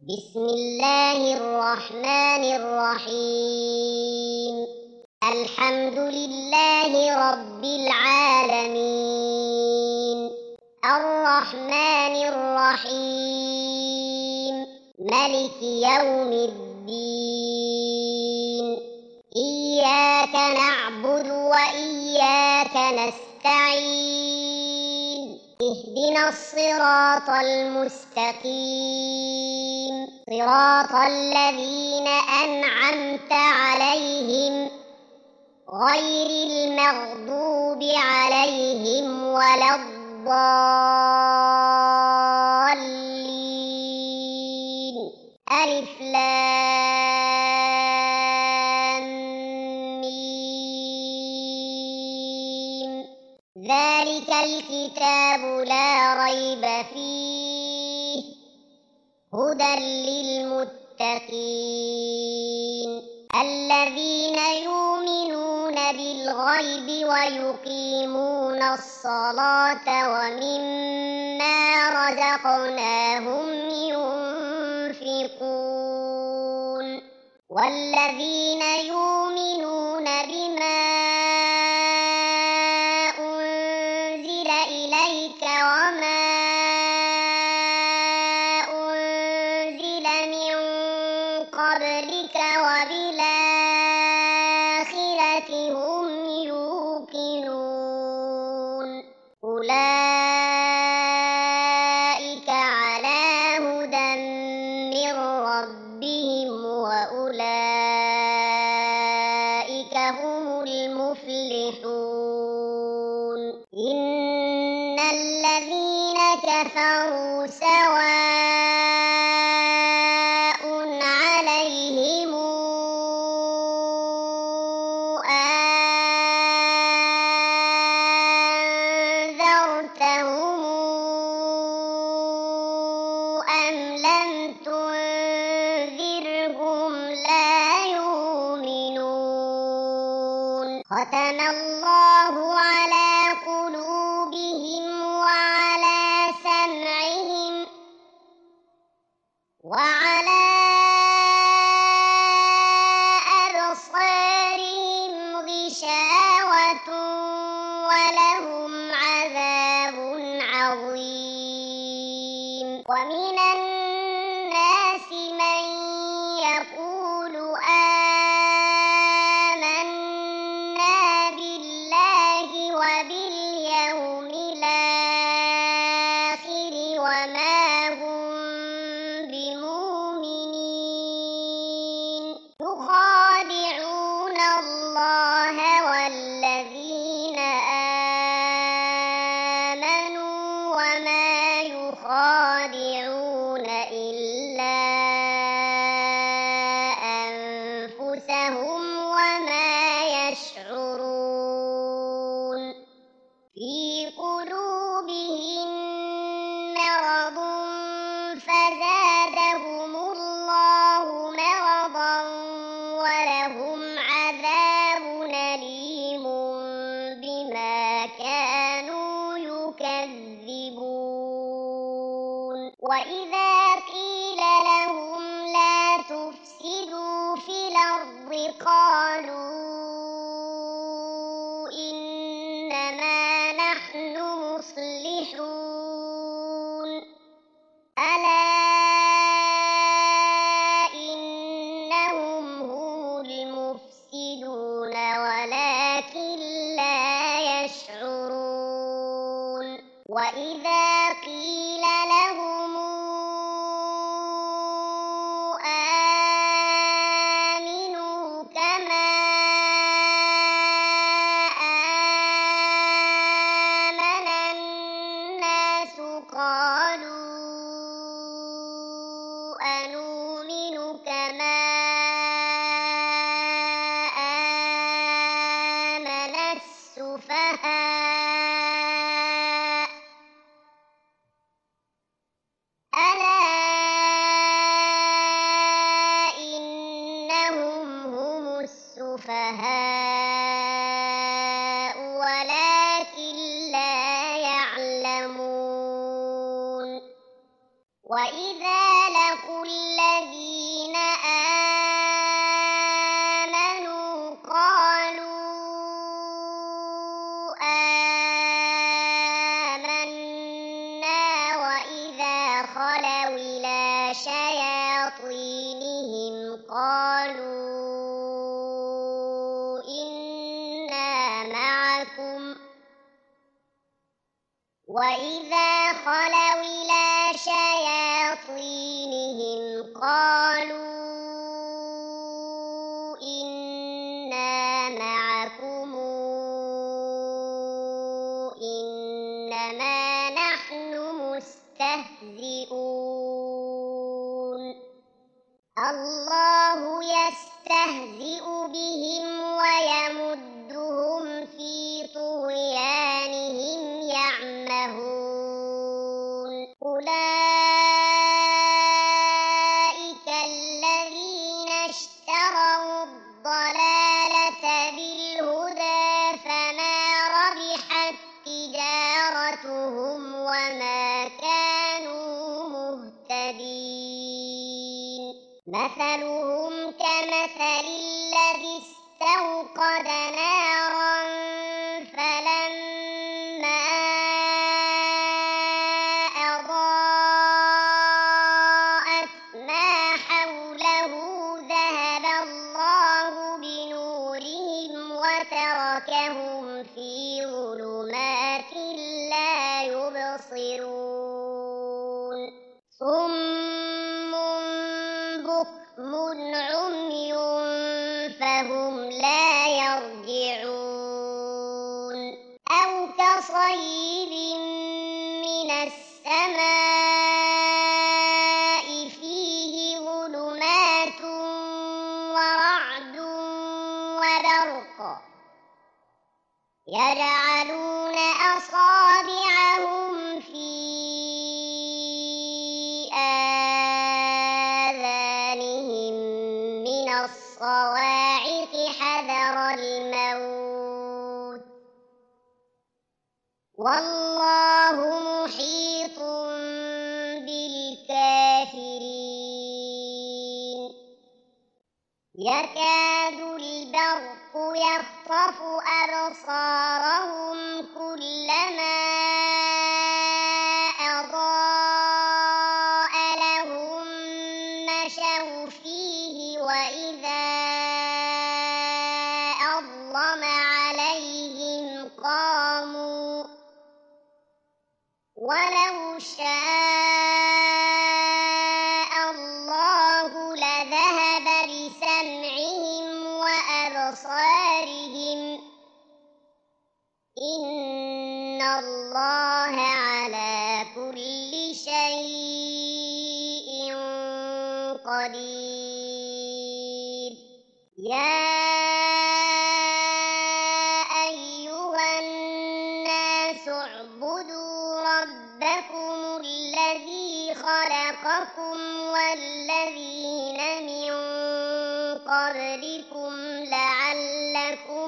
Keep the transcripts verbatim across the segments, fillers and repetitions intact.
بسم الله الرحمن الرحيم. الحمد لله رب العالمين، الرحمن الرحيم، ملك يوم الدين. إياك نعبد وإياك نستعين، اهدنا الصراط المستقيم، صراط الذين أنعمت عليهم غير المغضوب عليهم ولا الضالين. ألف لام ميم. ذلك الكتاب لا ريب فيه هدى للمتقين الذين يؤمنون بالغيب ويقيمون الصلاة ومما رزقناهم ينفقون والذين يؤمنون بما أنزل إليك وما أنزل من قبلك وبالآخرة هم يوقنون أولئك على هدى من ربهم وأولئك هم المفلحون. إن الذين كفروا سواء عليهم أنذرتهم أم لم تنذرهم لا يؤمنون. ختم الله على قلوبهم وعلى سمعهم وعلى أبصارهم غشاوة ولهم عذاب عظيم. ومن الناس من يقول آمنا بالله وباليوم الآخر وما هم بمؤمنين، يخادعون الله والذين آمنوا وما يخادعون إلا أنفسهم وما يشعرون. في قلوبهم مرض فزادهم الله مرضا ولهم عذاب أليم بما كانوا يكذبون. وإذا قيل لهم لا تفسدوا في الأرض قالوا إنما نحن مصلحون. ألا إنهم هم المفسدون ولكن لا يشعرون. وإذا قيل لهم آمنوا كما وإذا خلوا إلى شياطينهم قالوا إنا معكم إنما نحن مستهزئون الله يستهزئ بهم ويمدهم في طغيانهم يعمهون أولئك الذين اشتروا الضلالة بالهدى فما ربحت تجارتهم وما كانوا مهتدين مثلهم كمثل الذي استوقد نارا فلما أضاءت ما حوله ذهب الله بنورهم وتركهم في ظلمات لا يبصرون صم بكم عمي فهم لا يرجعون أو كصيب من السماء فيه ظلمات ورعد وبرق يجعلون أصابعهم في آذانهم من الصواعق حذر الموت والله محيط بالكافرين يكاد البرق يخطف أبصارهم كلما أضاء لهم مشوا فيه وإذا أظلم عليهم قاموا ولو شاء الله لذهب بسمعهم وأبصارهم إن الله على كل شيء قدير يا أيها الناس اعبدوا ربكم الذي خلقكم والذين من قبلكم لعلكم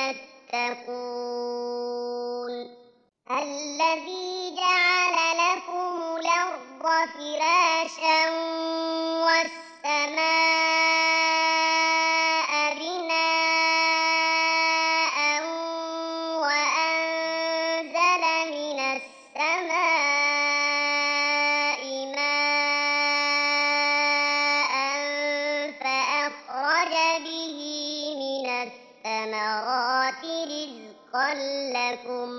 تتقون الذي جعل لكم الأرض فراشا والسماء بناء وأنزل من السماء ماء فأخرج به من الثمرات رزقا لكم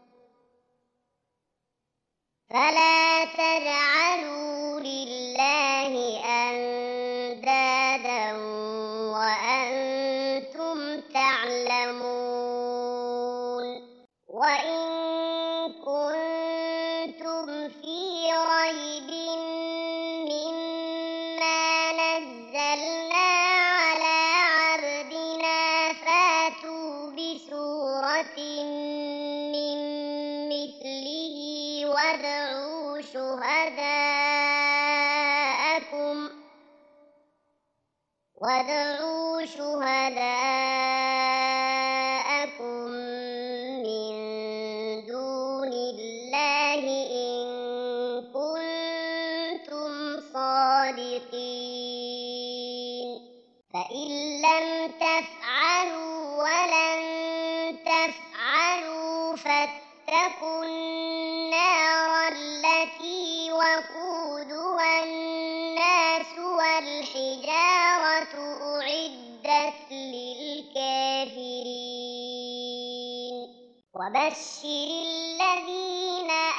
فلا تجعلوا لله أندادا وأنتم تعلمون وإن كنتم في ريب مما نزلنا على عبدنا فاتوا بسورة من مثله وادعوا شهداءكم وادعوا شهداءكم من دون الله إن كنتم صادقين فإن لم تفعلوا ولن تفعلوا فاتقوا النار التي وقودها الناس والحجارة أعدت للكافرين وبشر الذين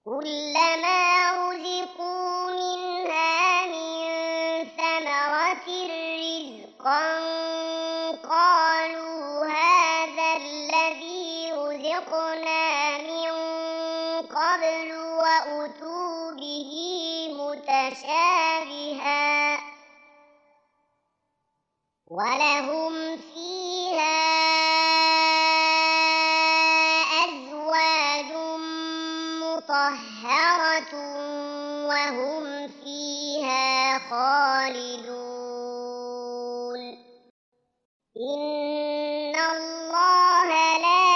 كلما رزقوا منها من ثمرة رزقا قالوا هذا الذي رزقنا من قبل وأتوا به متشابها ولهم فيها أزواج مطهرة وهم فيها خالدون إن الله لا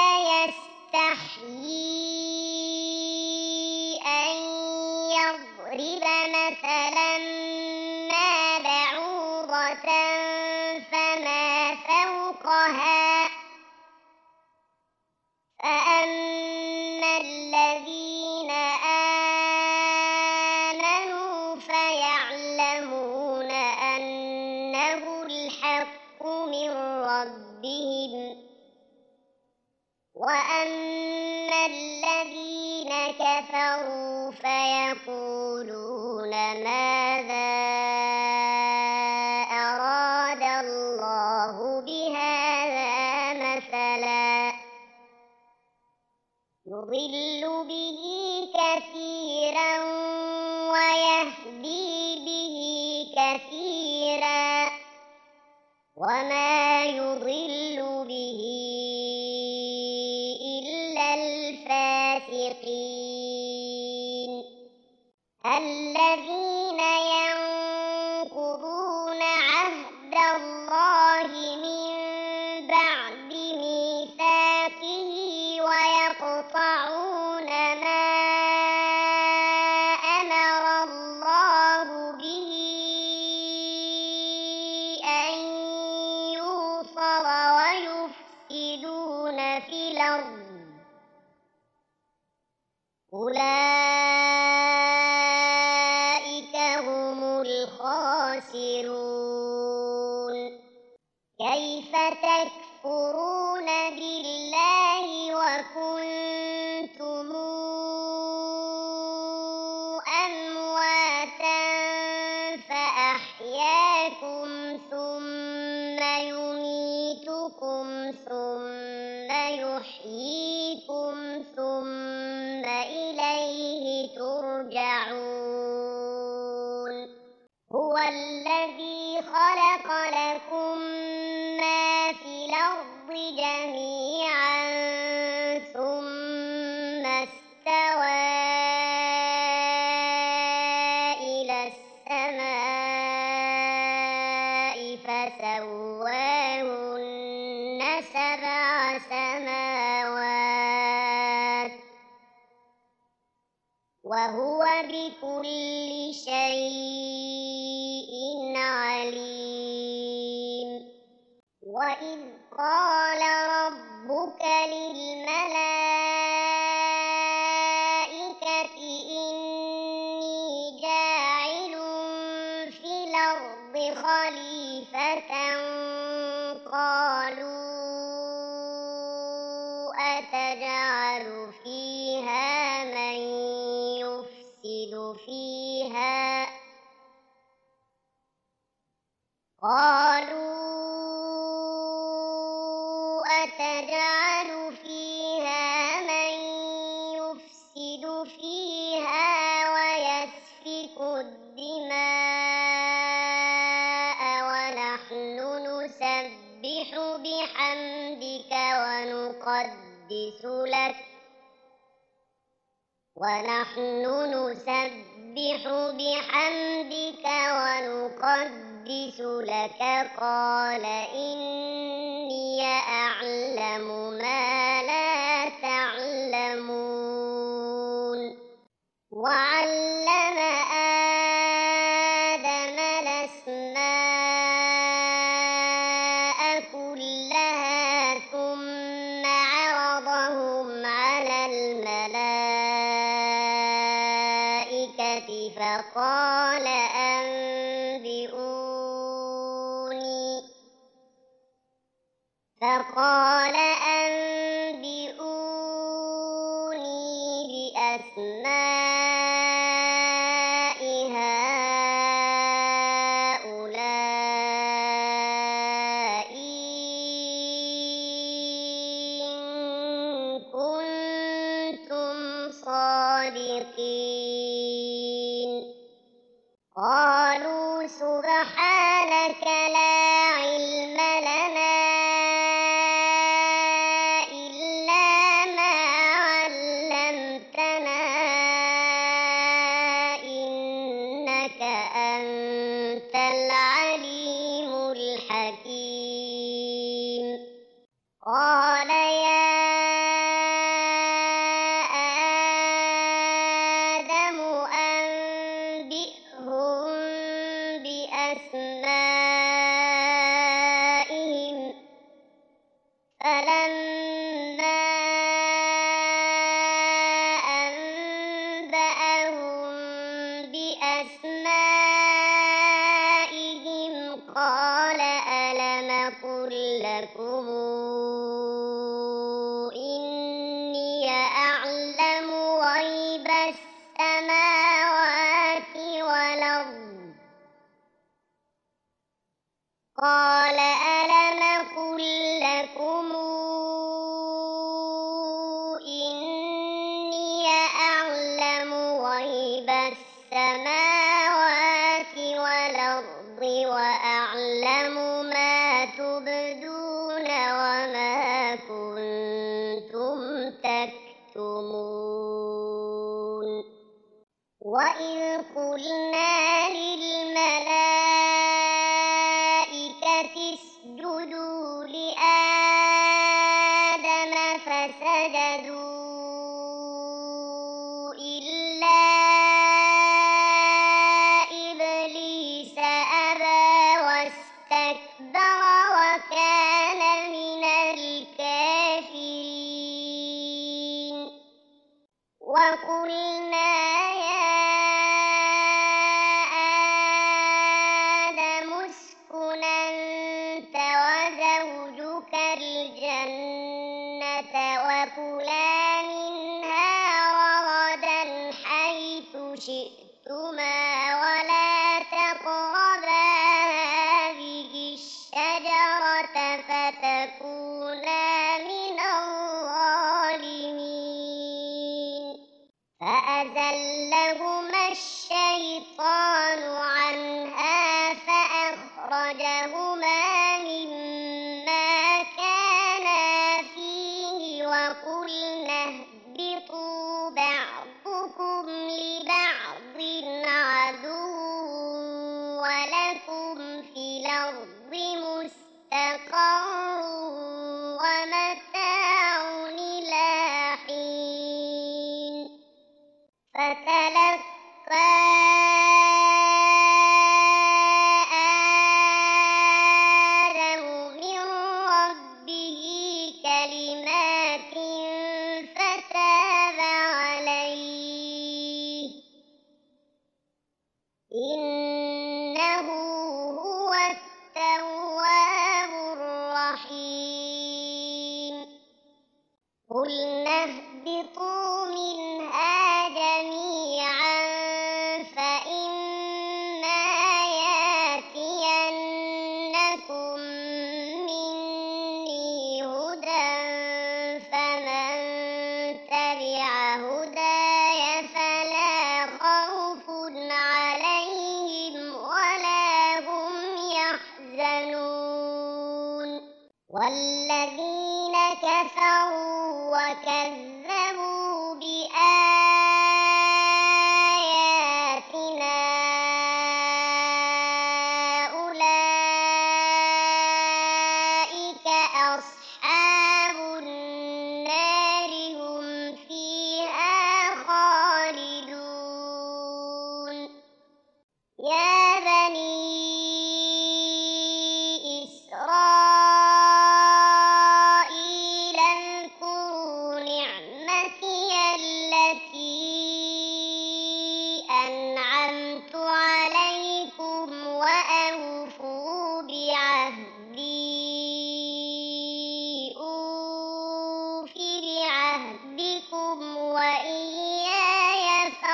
يستحيي أن يضرب مثلا ما بعوضة فما فوقها فأما الذين آمنوا فيعلمون أنه الحق من ربهم وأما الذين كفروا فيقولون ماذا أراد الله بهذا مثلا يضل به كثيرا ويهدي به كثيرا وما يضل به إلا الفاسقين الذين ينقضون عهد الله من بعد ميثاقه ويقطعون ما أمر الله به أن يوصل ويفسدون في الأرض أولئك هم الخاسرون كيف تكفرون بالله وكنتم أمواتا فأحياكم ثم يميتكم ثم يحييكم ثم إليه ترجعون هو الذي خلق لكم ما في الأرض جميعا ثم استوى إلى السماء فسواهن سبع سماوات وهو بكل شيء عليم وإذ قال ربك للملائكة إني جاعل في الأرض خليفة قالوا أتجعل فيها من يفسد فيها قالوا أتجعل فيها من يفسد فيها ويسفك الدماء ونحن نسبح بحمدك ونقدس لك ونحن نسبح بحمدك ونقدس لك قال إني أعلم ما لا تعلمون وعلم آدم الأسماء كلها ثم عرضهم على الملائكة فقال أنبئوني فقال أنبئوني بأسماء قالوا سبحانك لا علم لنا إلا ما علمتنا إنك أنت العليم الحكيم. قال يا آدم أنبئهم بأسمائهم فلما أنبأهم بأسمائهم قال ألم أقل لكم إني أعلم غيب السماوات والأرض قال ألم أقل لكم إني أعلم غيب السماوات والأرض وأعلم ما تبدون وما كنتم تكتمون. وإذ قلنا للملائكة اسجدوا لآدم فسجدوا إلا إبليس أبى واستكبر وكان من الكافرين. وقلنا يا آدم اسكن أنت وزوجك الجنة وكلا منها رغدا حيث شئتما ولا تقربا هذه الشجرة فتكونا من الظالمين. فأزلهما الشيطان عنها فأخرجهما مما كانا فيه وقلنا اهبطوا بعضكم لبعض عدو ولكم في الأرض مستقر ومتاع إلى حين. فتلقى آدم من ربه كلمات فتاب عليه إنه هو التواب الرحيم. قلنا اهبطوا منها جميعا فإما يأتينكم مني هدى فمن تبع هداي فلا خوف عليهم ولا هم يحزنون. والذين كفروا وكذبوا بآياتنا أولئك أصحاب النار هم فيها خالدون. يا بني إسرائيل اذكروا نعمتي التي أنعمت عليكم وأوفوا بعهدي أوف بعهدكم وإياي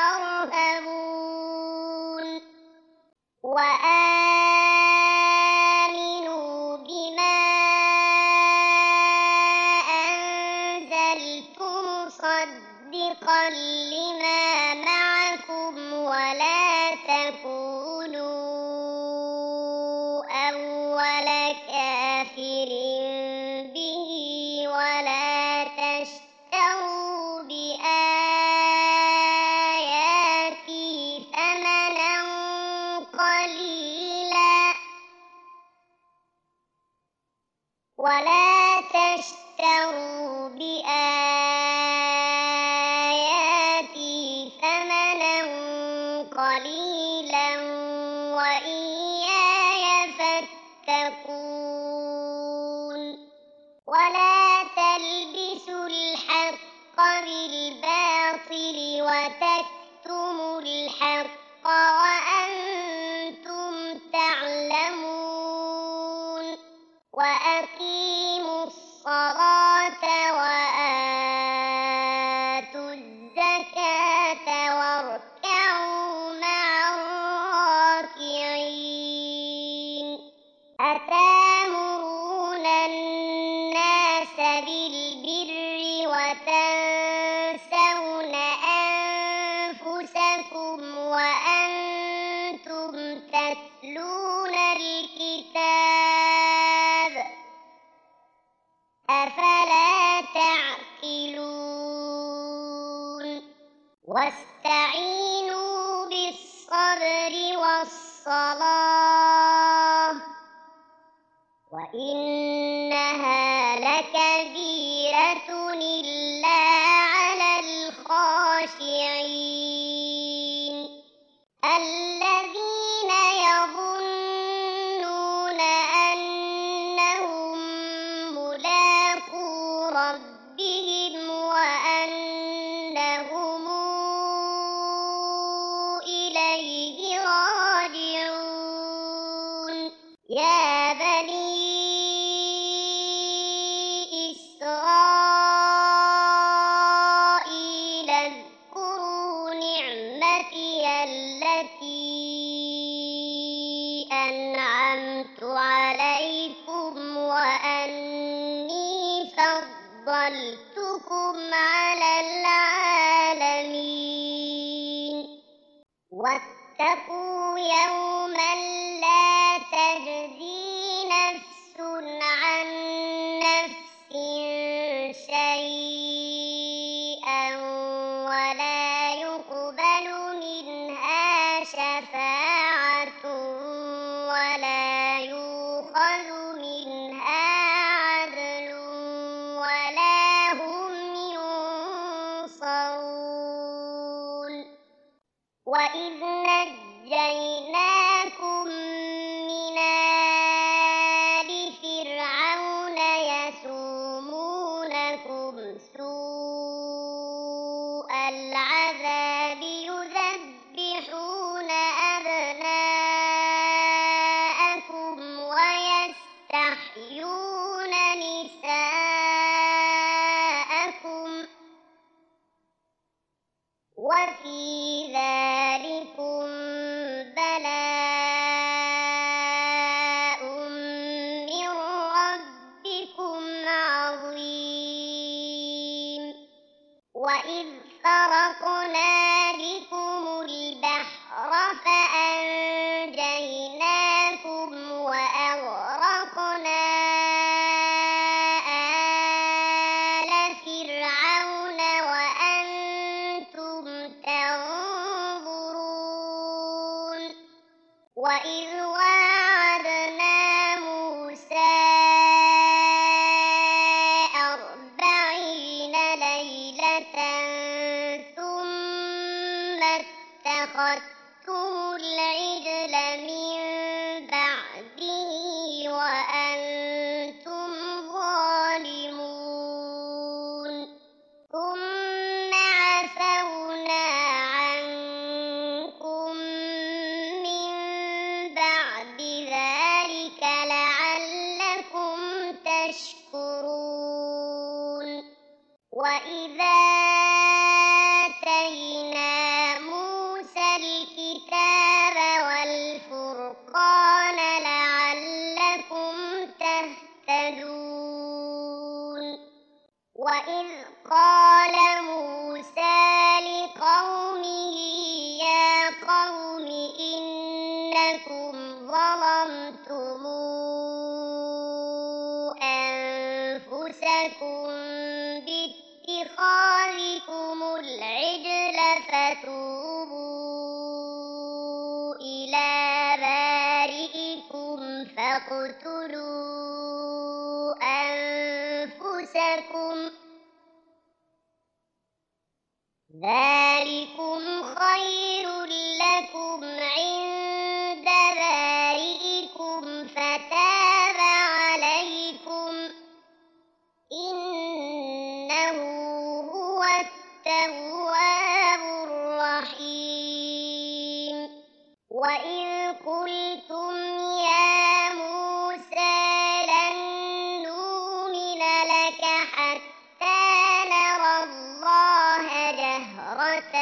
فارهبون. وآمنوا بما أنزلت مصدقا لما معكم ولا تكونوا ثمنا قليلا وإياي فاتقون ولا تلبسوا الحق بالباطل وتكتموا الحق وأنتم تعلمون وأقيموا الصلاة وآتوا الزكاة واركعوا مع الراكعين أتأمرون الناس بالبر وتنسون أنفسكم وأنتم تتلون الكتاب أفلا تعقلون واستعينوا بالصبر والصلاة وإنها لكبيرة إلا على الخاشعين الذين يظنون أنهم ملاقو ربهم وأنهم إليه راجعون يا بني إسرائيل اذكروا نعمتي التي أنعمت عليكم وأني فضلتكم على العالمين واتقوا يوما لا تجزي نفس عن نفس شيئا ولا يقبل منها شفاعة ولا يؤخذ منها عدل ولا هم ينصرون وإذ نجيناكم من آل فرعون يسومونكم سوء العذاب يذبحون أبناءكم ويستحيون نساءكم وفي ذلكم بلاء من ربكم عظيم وإذ فرقنا بكم البحر فأنجيناكم وأغرقنا آل فرعون وأنتم تنظرون وإذ واعدنا موسى أربعين ليلة ثم اتخذتم العجل من بعده وأنتم ظالمون ثم عفونا عنكم من بعد ذلك لعلكم تشكرون وإذا آتينا موسى الكتاب والفرقان لعلكم تهتدون وإذ قال موسى لقومه يا قوم إنكم ظلمتم أنفسكم باتخاذكم العجل فتوبوا إلى بارئكم فاقتلوا أنفسكم ذلكم وإذ قلتم يا موسى لن نؤمن لك حتى نرى الله جهرة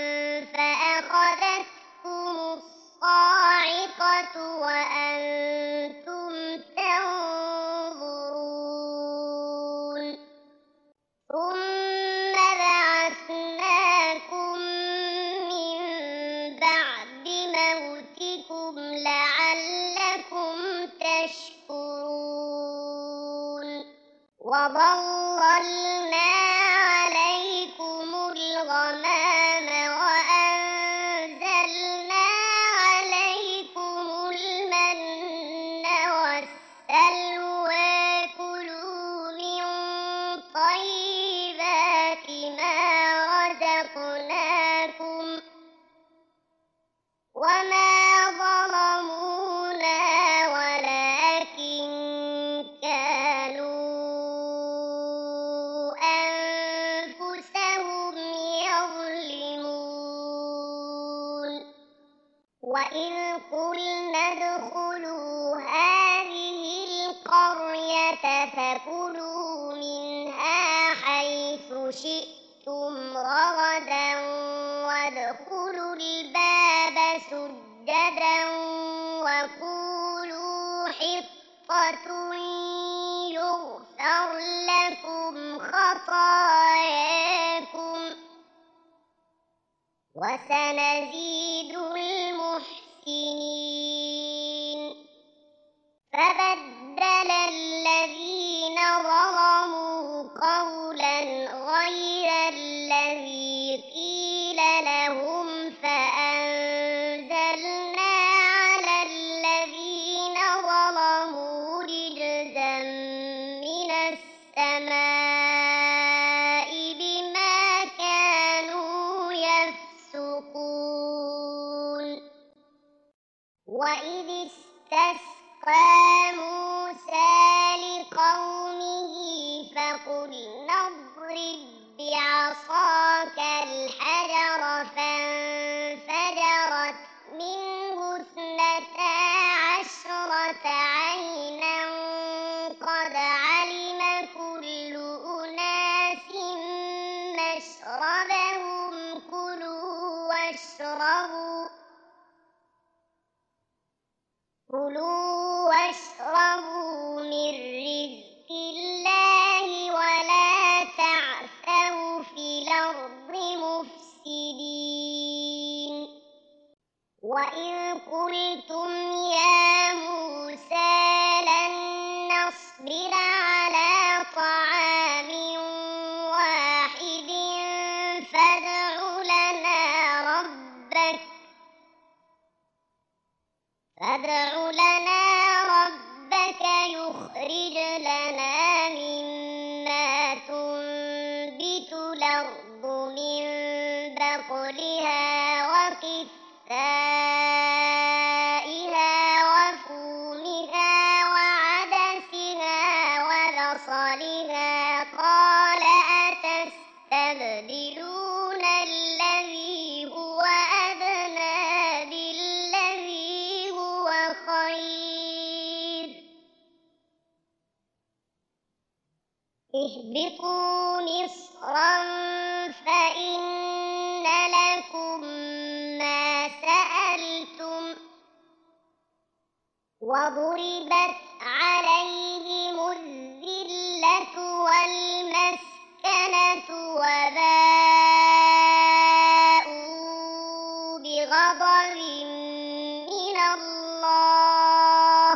فأخذتكم الصاعقة وأنتم تنظرون ثم بعثناكم من بعد موتكم لعلكم تشكرون وظللنا عليكم الغمام وأنزلنا عليكم المن والسلوى كلوا من طيبات ما رزقناكم وما ظلمونا ولكن كانوا أنفسهم يظلمون وإذ قلنا ادخلوا هذه القرية فكلوا منها حيث شئتم رغدا وادخلوا الباب سجدا وقولوا حطة يغفر لكم خطاياكم وسنزيد المحسنين فبدل الذين ظلموا قولا غير الذي قيل لهم فأنزلنا على الذين ظلموا رجزا من السماء بما كانوا يفسقون وإذ استسقى موسى لقومه فقلنا اضرب بعصاك الحجر فانفجرت منه اثنتا عشرة عينا قد علم كل أناس مشربهم كلوا واشربوا كلوا واشربوا من رزق الله ولا تعثوا في الأرض مفسدين وإذ قلتم يا موسى لن نصبر على طعام واحد فادع لنا ربك فادع لنا ربك يخرج لنا مما تنبت الأرض من بقلها وقثائها وفومها وعدسها وبصلها قال أتستبدلون الذي هو أدنى بالذي هو خير اهبطوا مصرا فإن لكم ما سألتم وضربت عليهم الذلة والمسكنة وباءوا بغضب من الله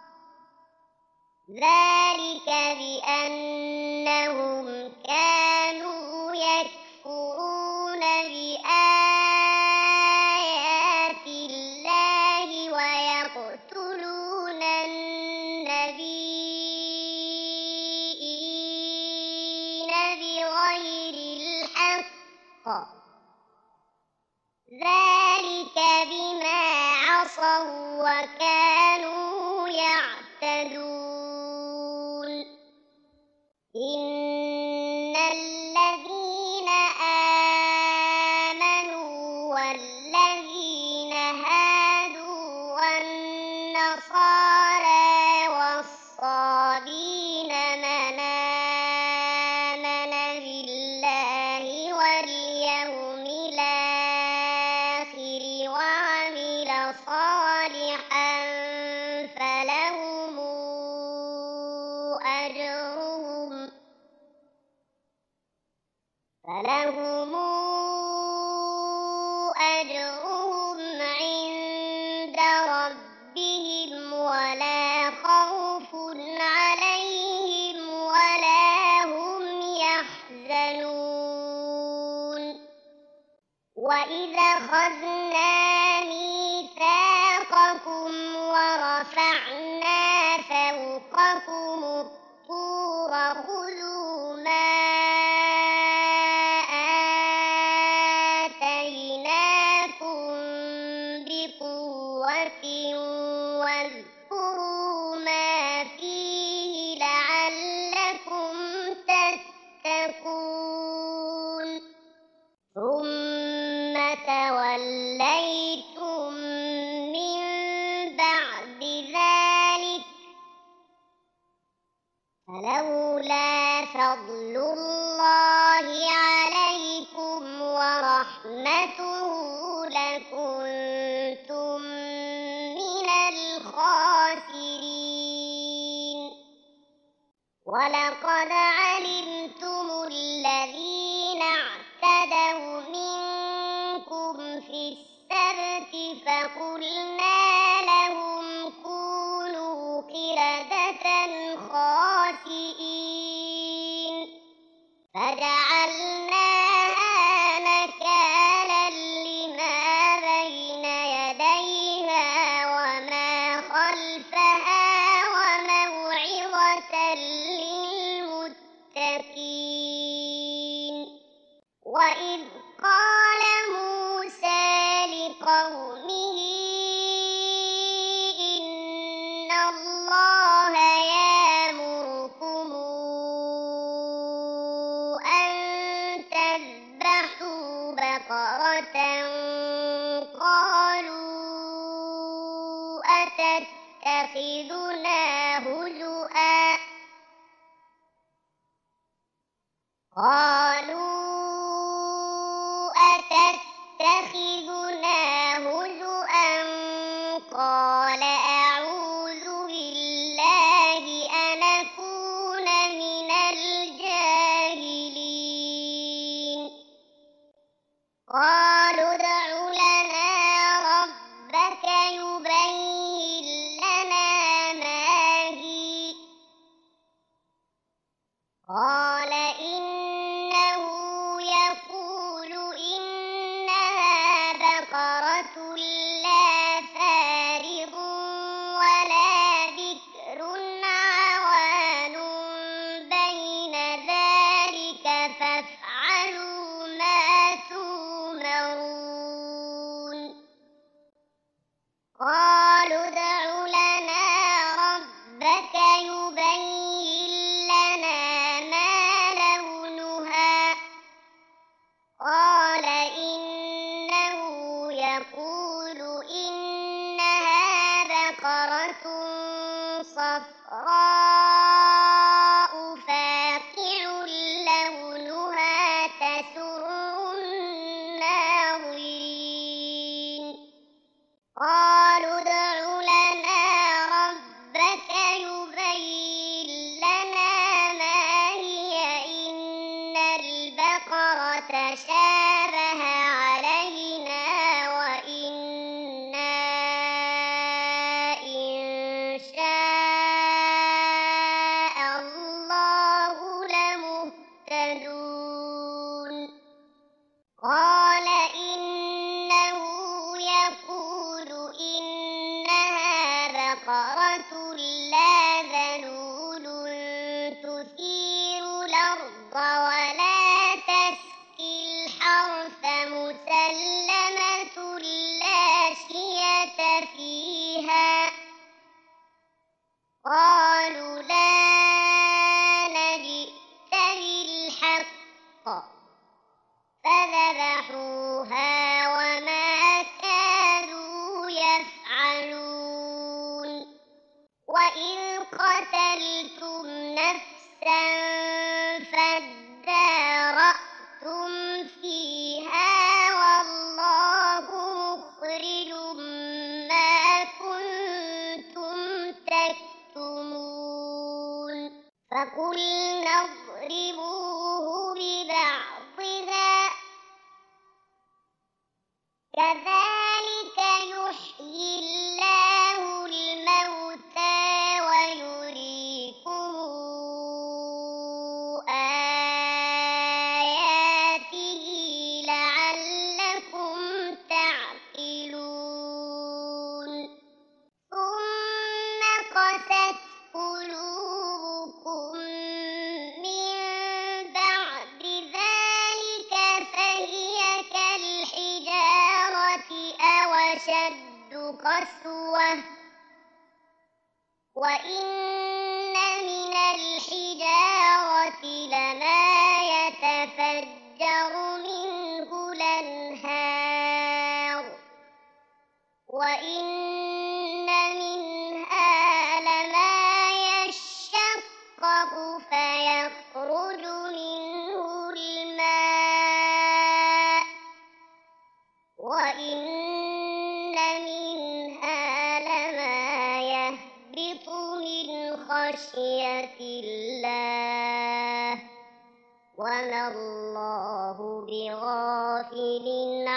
ذلك بأنهم كانوا يكفرون بآيات الله ويقتلون النبيين بغير الحق ذلك بما عصوا وكانوا يعتدون إن الذين آمنوا والذين هادوا أجرهم فلهم أجرهم عند ربهم ولا خوف عليهم ولا هم يحزنون وإذا أخذنا ميثاقكم ورفعنا فوقكم الطور خذوا ما آتيناكم بقوة واذكروا ما فيه لعلكم تتقون ثم توليتم من بعد ذلك فلولا فضل الله عليكم ورحمته لكنتم من الخاسرين ولقد علمتم الذين اعتدوا منكم في السبت فقلنا لهم كونوا قردة خاسئين فجعلناها نكالا لما بين يديها وما خلفها وموعظة للمتقين وإذ قال موسى لقومه إن الله يأمركم أن تذبحوا بقرة قالوا أتتخذنا هزؤا قالوا أتتخذنا هزؤا قال أعوذ بالله أن أكون من الجاهلين قالوا ادع لنا ربك يبين لنا ما هي قال إنه يقول إنها بقرة لا فارض ولا بكر عوان بين ذلك فافعلوا ما تؤمرون قالوا ادع لنا ربك يبين لنا ما لونها قال إنه يقول إنها بقرة صفراء فاقع لونها تسر الناظرين قالوا ادع لنا ربك يبين لنا ما هي إن البقرة شابه علينا وإنا إن شاء الله لمهتدون قال إنه يقول إنها بقرة لا ذلول تثير الأرض ولا تسقي الحرث مسلمة لا شية فيها قالوا لا نجئت بالحق فذبحوها وما كانوا يفعلون وإن فقلنا اضربوه ببعضها كذلك يحيي الله الموتى ويريكم آياته لعلكم تعقلون ثم قست قلوبكم من بعد ذلك فهي كالحجارة أو أشد قسوة وإن من الحجارة لما يتفجر منه الأنهار وإن منها لما يشقق فيخرج منه الماء وإن منها لما يهبط من خشية الله وما الله بغافل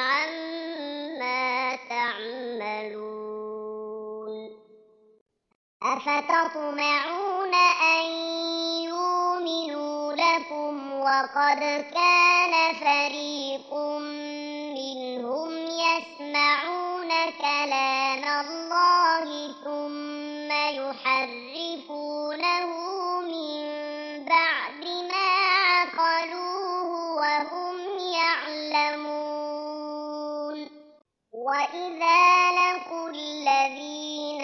عما تعملون أفتطمعون أن يؤمنوا لكم وقد كان فريق منهم يسمعون كلام الله ثم يحرفونه من بعد ما عقلوه وهم يعلمون وإذا لقوا الذين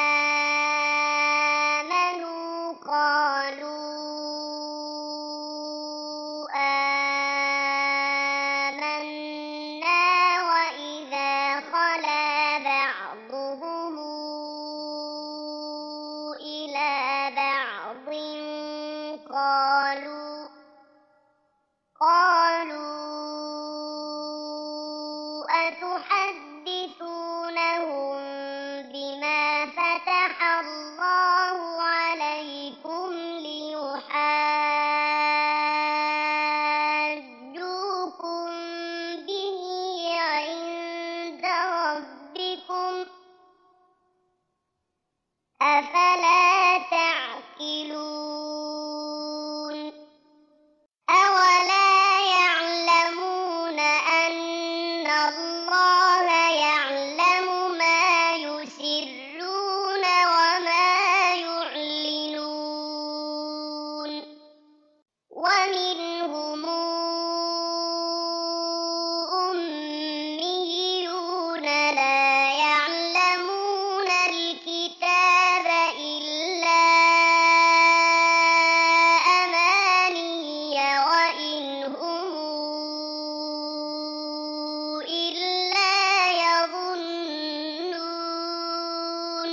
آمنوا قالوا آمنا وإذا خلا بعضهم إلى بعض قالوا قالوا أتحدثونهم بما فتح الله عليكم ليحاجوكم به عند ربكم أفلا تعقلون أولا يعلمون أن الله يعلم ما يسرون وما يعلنون ومنهم أميون لا يعلمون الكتاب إلا أماني وإن هم إلا يظنون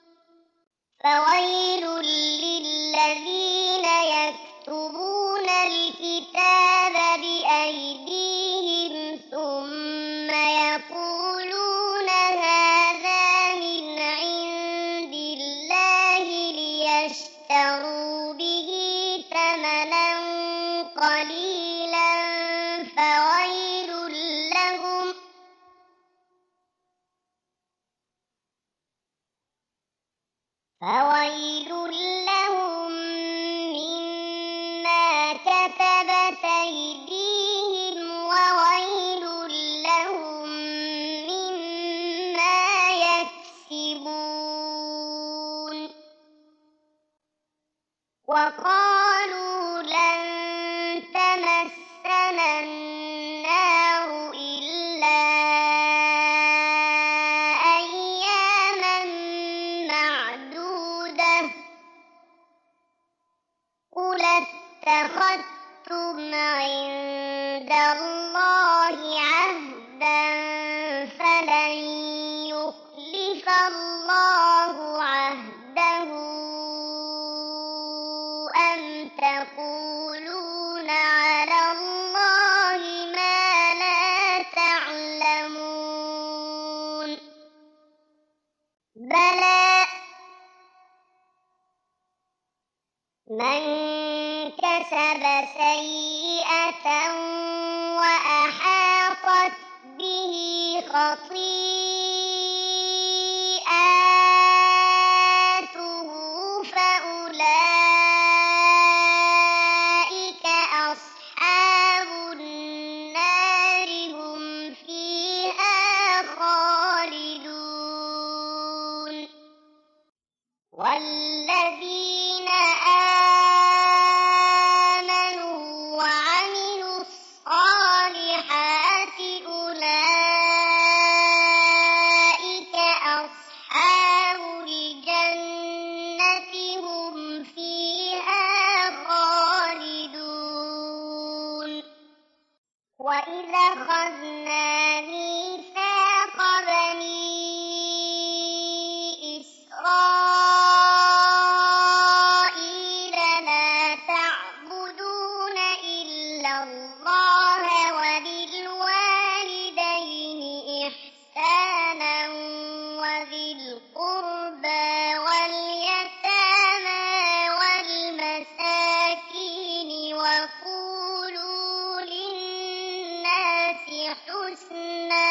فويل للذين يكتبون الكتاب بأيديهم ثم يقولون هذا من عند الله ليشتروا به ثمنا قليلا فويل لهم فويل لهم مما كتبت أيديهم وويل لهم مما يكسبون وقالوا لن تمسنا النار إلا أياما معدودة قل اتخذتم عند الله عهدا فلن يخلف الله عهده أم تقولون على الله ما لا تعلمون بلى من كسب سيئة وأحاطت به خطيئاته فأولئك أصحاب النار هم فيها خالدون. والذين آمنوا وعملوا الصالحات أولئك أصحاب الجنة هم فيها خالدون. وإذا أخذنا ميثاق بني إسرائيل لا تعبدون إلا الله وبالوالدين إحسانا وذي القربى واليتامى والمساكين وقولوا للناس حسنا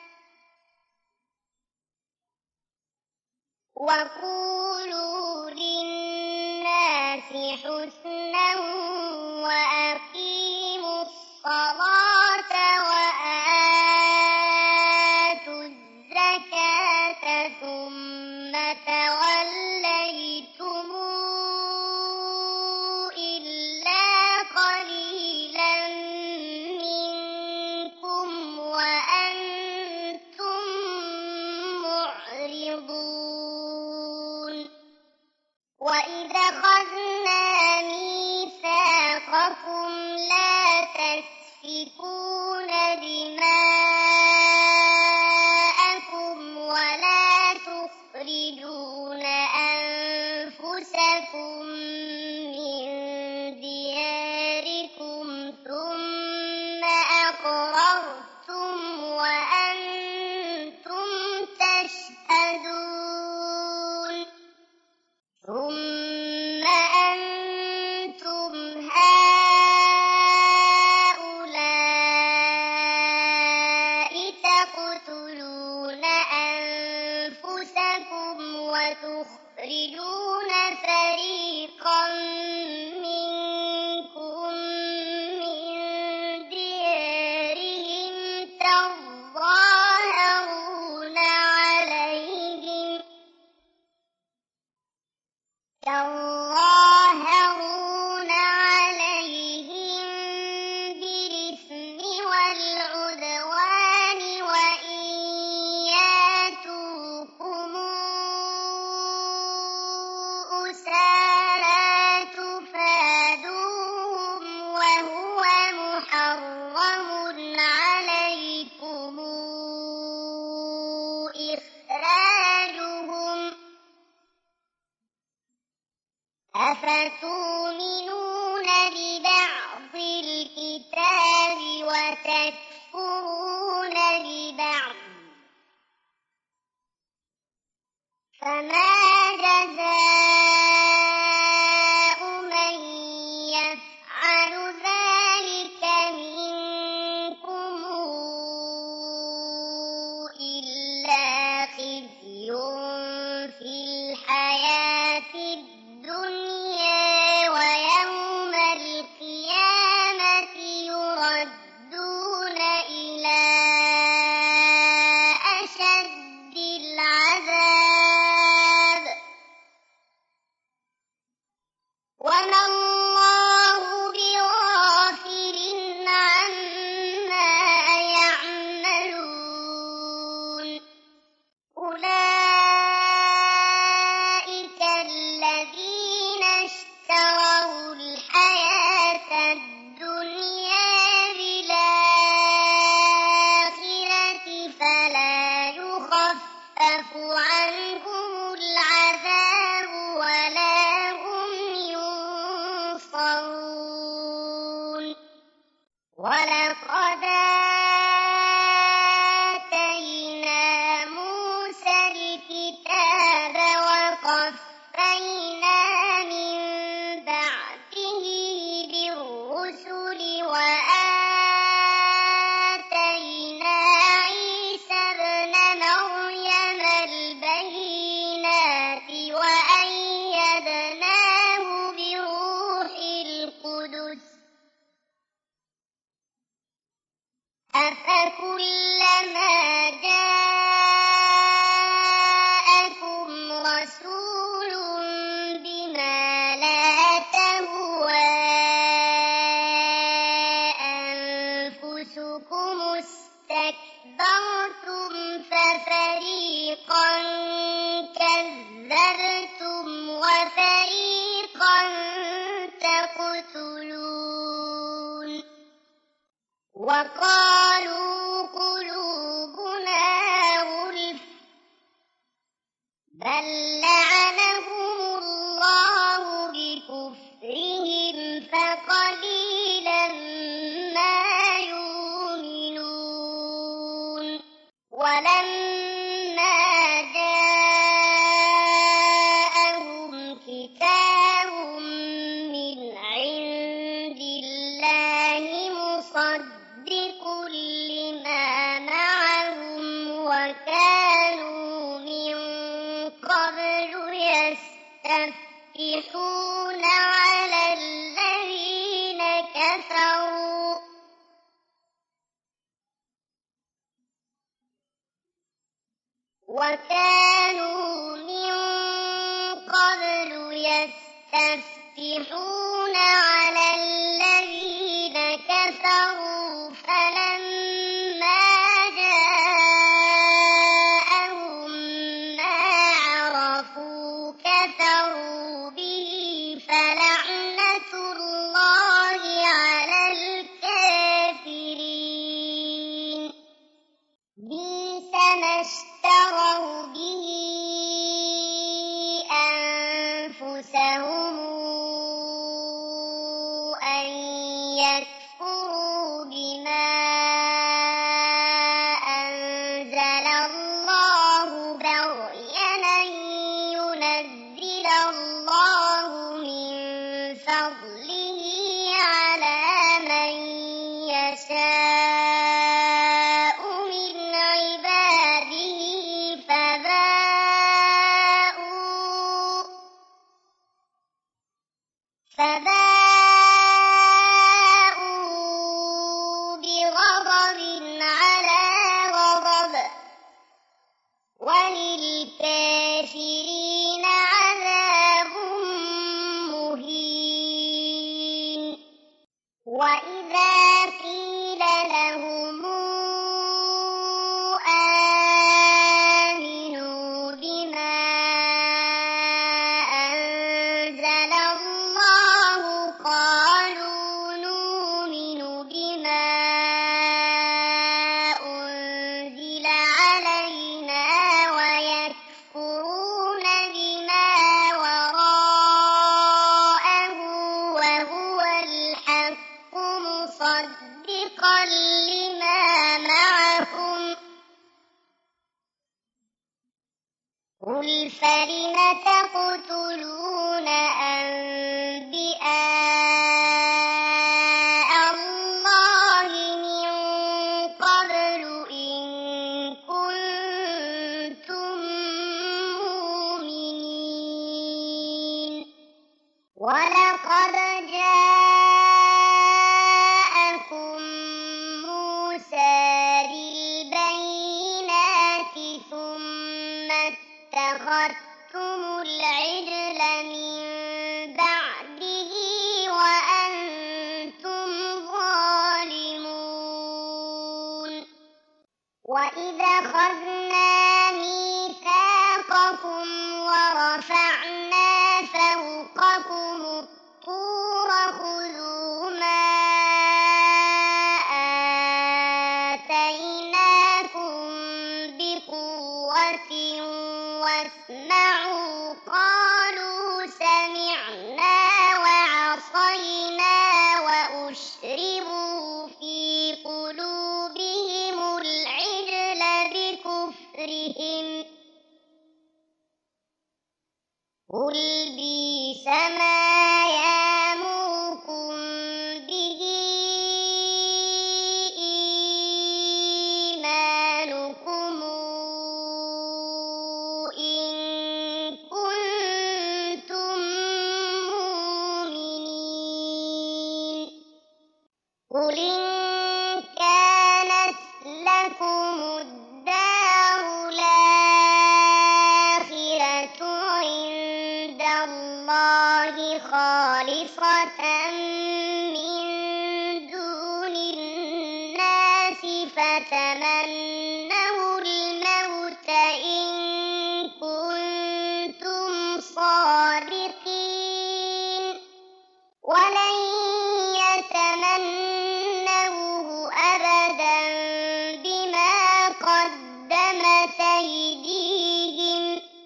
وقولوا للناس حسنا وأقيموا الصلاة وآتوا الزكاة ثم توليتم إلا قليلا منكم وأنتم معرضون. وإذا أخذنا ميثاقكم لا تسفكون دماءكم ولا تخرجون أنفسكم من دياركم ثم أقررتم وأنتم تشهدون. ثم أنتم هؤلاء تقتلون أنفسكم وتخرجون فريقا منكم من ديارهم تظاهرون عليهم تظاهرون عليهم بالإثم والعدوان وإن يأتوكم أسارى تفادوهم وهو محرم عليكم إخراجهم. أفتؤمنون ببعض الكتاب وتكفرون ببعض فما جزاء من يفعل ذلك منكم إلا خزي في الحياة الدنيا ويوم القيامة يردون إلى أشد العذاب كلما جاءكم رسول بما لا تهوى أنفسكم استكبرتم ففريقا كذبتم وفريقا تقتلون وقالوا قلوبنا غلف بل لعنهم الله بكفرهم فقليلا ما يؤمنون ولما جاءهم كتاب من عند الله مصدق لما معهم وكانوا من قبل يستفتحون على الذين كفروا وكانوا من قبل يستفتحون على الذين كفروا فلما جاءهم ما عرفوا كفروا به فلعنة الله على الكافرين بئس ما اشتروا به أنفسهم أن يكفروا بما أنزل الله بغيا أن ينزل الله من فضله على من يشاء من عباده فباءوا فباءوا بغضب على غضب وللكافرين عذاب مهين وإذا قيل لهم آمنوا بما أنزل الله قالوا نؤمن بما أنزل علينا ويكفرون بما وراءه وهو الحق مصدقا لما معهم قل فلم تقتلون أنبياء الله من قبل إن كنتم مؤمنين ولقد جاءكم موسى بالبينات ثم اتخذتم العجل من بعده وأنتم ظالمون وإذا أخذنا ميثاقكم ورفعنا فوقكم الطور خذوا ما آتيناكم بقوة واسمعوا قالوا سمعنا وعصينا وأشربوا في قلوبهم العجل بكفرهم قل بئس ما يأمركم به إيمانكم إن كنتم مؤمنين قل إن كانت آخرة من دون الناس فتمنوا الموت إن كنتم صادقين ولن يتمنوه أبدا بما قدمت أيديهم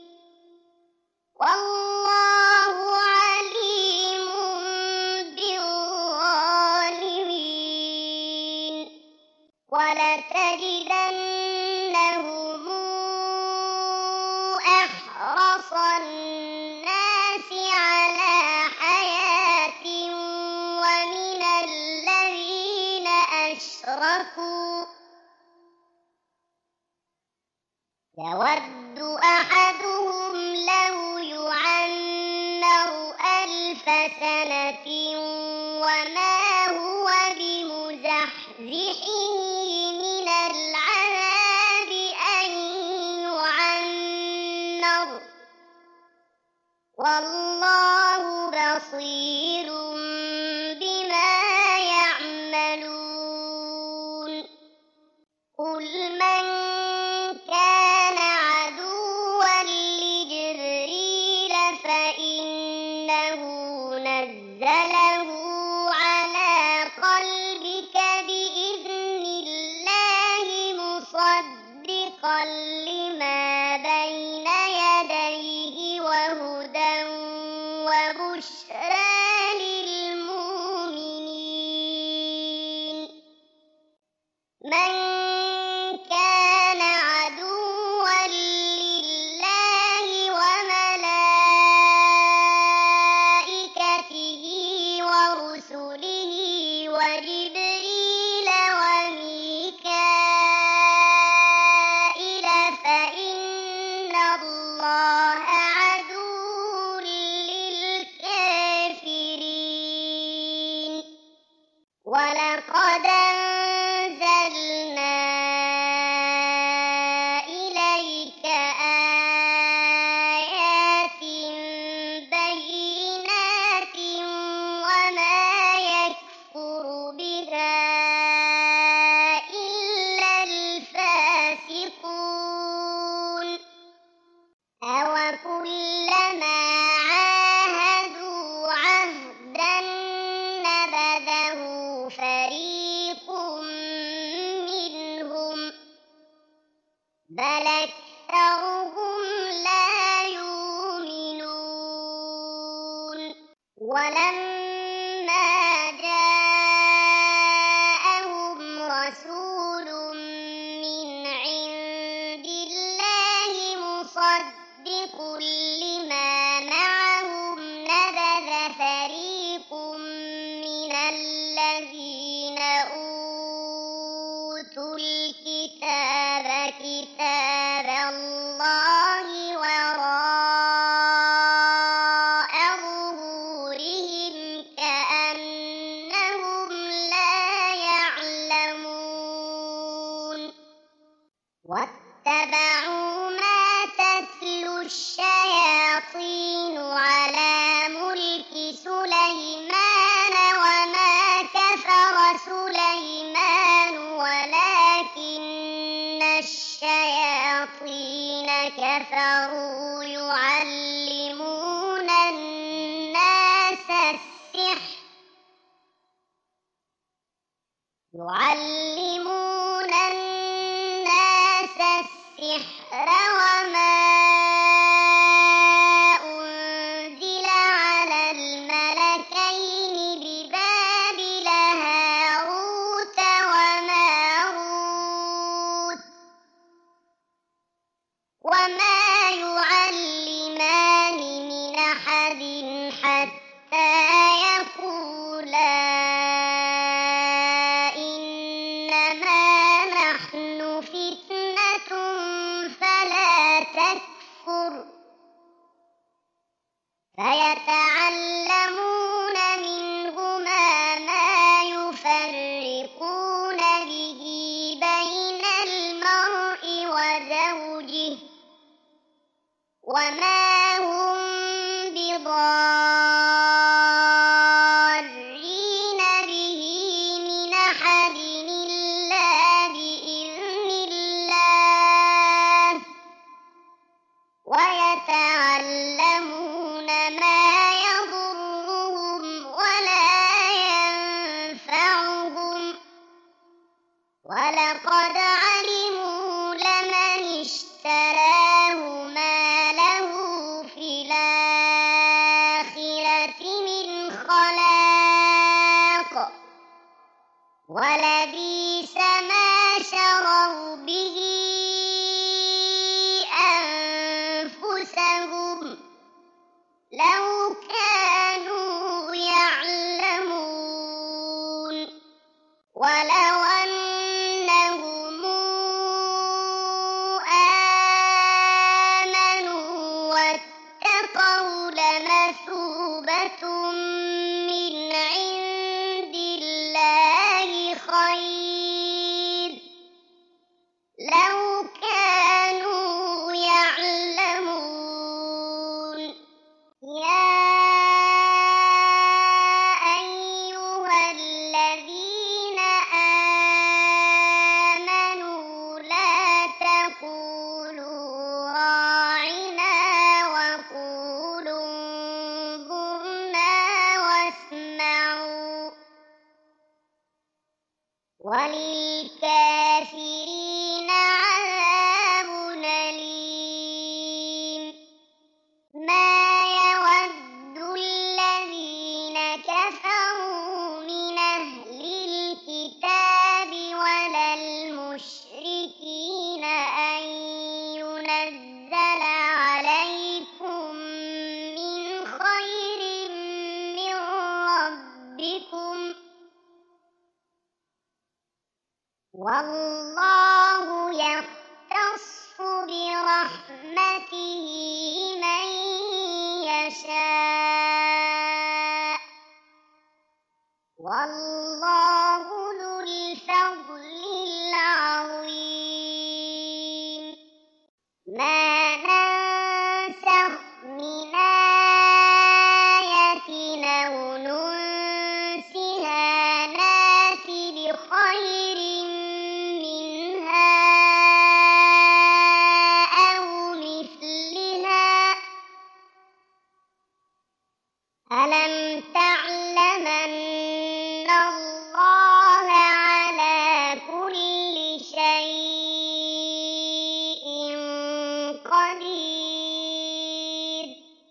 والله عليم بالظالمين ولتجدنهم أحرص الناس على حياة ومن الذين أشركوا يود أحدهم لو يعمر ألف سنة وما هو بمزحزحه من العذاب أن يعمر والله بصير بما يعملون قل من كان عدوا لجبريل فإنه نزله على قلبك بإذن الله مصدقا لما بين يديه وهدى وبشرى للمؤمنين من كان عدوا لله وملائكته ورسله وجبريل وميكائيل فإن الله عدو للكافرين ولقد أنزلنا إليك آيات بينات وما يكفر بها إلا الفاسقون أوكلما عاهدوا عهدا نبذه فريق منهم بل أكثرهم لا يؤمنون ولما جاءهم رسول من عند الله مصدق لما معهم نبذ فريق من الذين أوتوا الكتاب كتاب الله وراء ظهورهم كأنهم لا يعلمون واتبعوا ما تتلو الشياطين على ملك سليمان وما كفر سليمان ولكن الشياطين كفروا يعلمون الناس السحر يعلمون الناس السحر وما أنزل على الملكين ببابل هاروت وماروت وما يعلمان من أحد حتى يقولا إنما نحن فتنة فلا تكفر فيتعلمون منهما ما يفرقون به بين المرء وزوجه وما هم بضارين ولبئس ما شروا به أنفسهم لو كانوا يعلمون ولو أنهم آمنوا واتقوا لمثوبة من عند الله خير لو كانوا يعلمون يا أيها الذين آمنوا لا تقولوا راعنا وقولوا انظرنا واسمعوا وللكافرين عذاب أليم ما يود الذين كفروا من أهل الكتاب ولا المشركين أن ينزل عليكم من خير من ربكم والله يختص برحمته من يشاء والله ذو الفضل العظيم ما ننسخ من آية أو ننسها نات بخير منها أو مثلها ألم تعلم أن الله على كل شيء قدير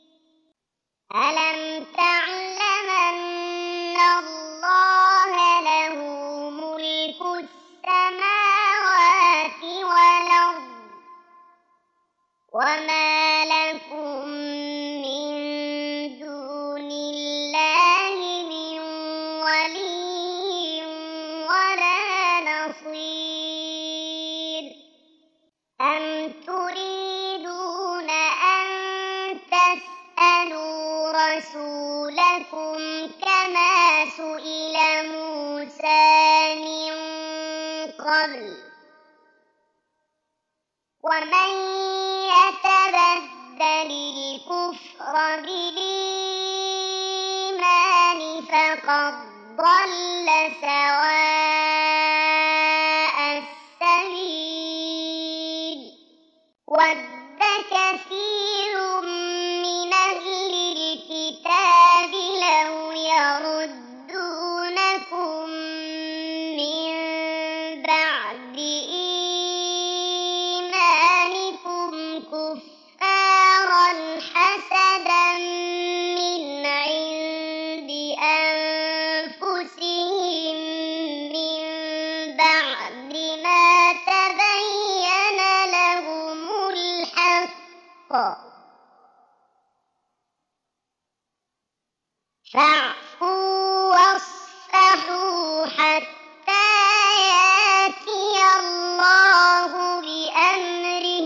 ألم تعلم أن الله له ملك السماوات والأرض وما لكم من دون الله من ولي ولا نصير أم تريدون أن تسألوا رسولكم كما سئل موسى من قبل ومن يتبدل الكفر بالإيمان فقد ضل سواء السبيل ود كثير من أهل الكتاب لو يردونكم من بعد إيمانكم كفارا حسدا من عند أنفسهم من بعد ما تبين لهم الحق فاعفوا واصفحوا حتى يأتي الله بأمره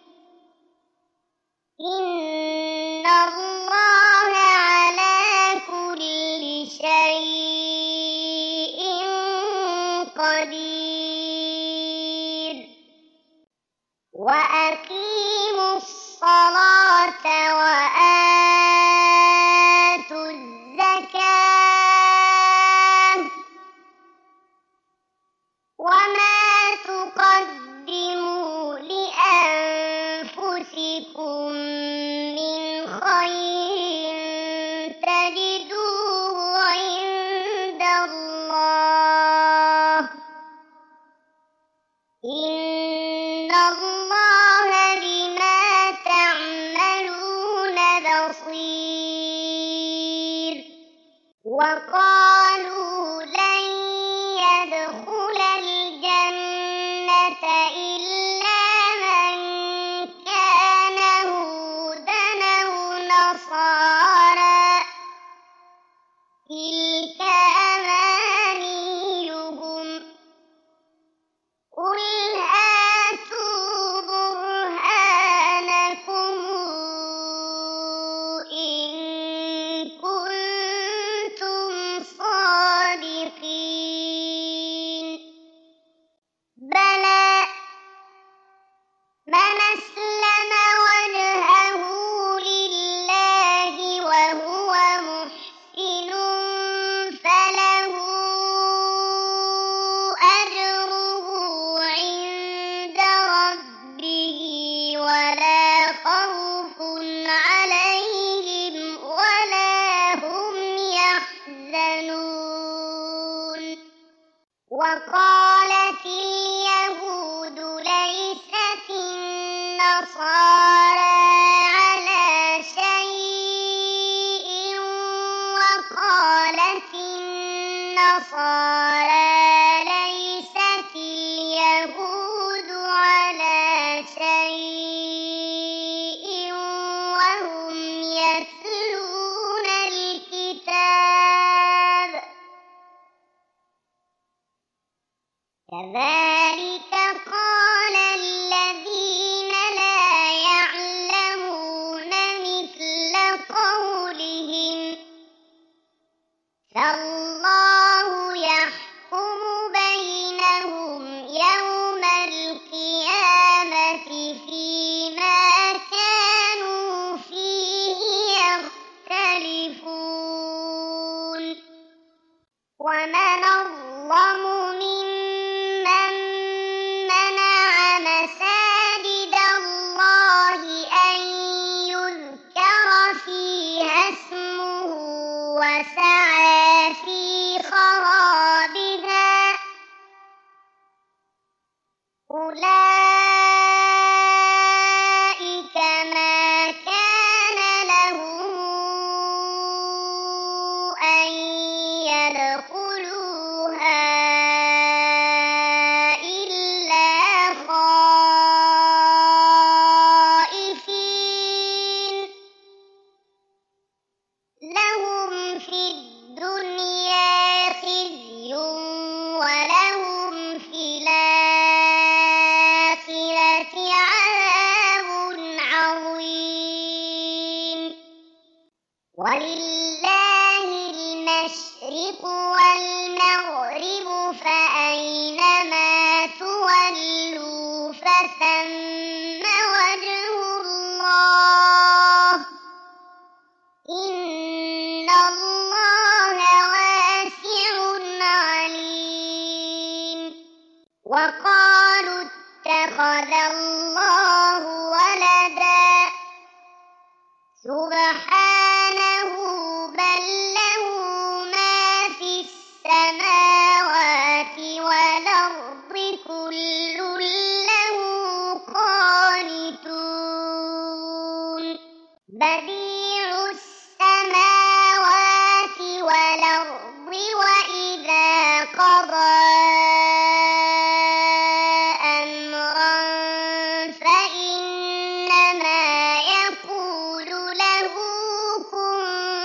إن الله على كل شيء قدير وأقيموا الصلاة وآتوا الزكاة وما تقدموا لأنفسكم من خير تجدوه عند الله إن الله بما تعملون بصير وقالوا لن يدخل النصارى على شيء وقالت النصارى ليست اليهود على شيء وهم يتلون الكتاب كذلك قال الذين لا يعلمون مثل قولهم فالله يحكم بينهم يوم القيامة فيما كانوا فيه يختلفون ومن أظلم ممن منع مساجد الله أن يذكر فيها اسمه وسعى في خرابها أولئك ما كان لهم أن يدخلوها إلا خائفين لهم في الدنيا خزي ولهم في الآخرة عذاب عظيم ولله المشرق والمغرب فأينما تولوا فثم وجه الله إن الله واسع عليم وقالوا اتخذ الله ولدا سبحانه بل له ما في السماوات والأرض كل له قانتون بديع السماوات والأرض وإذا قضى أمرا فإنما يقول له كن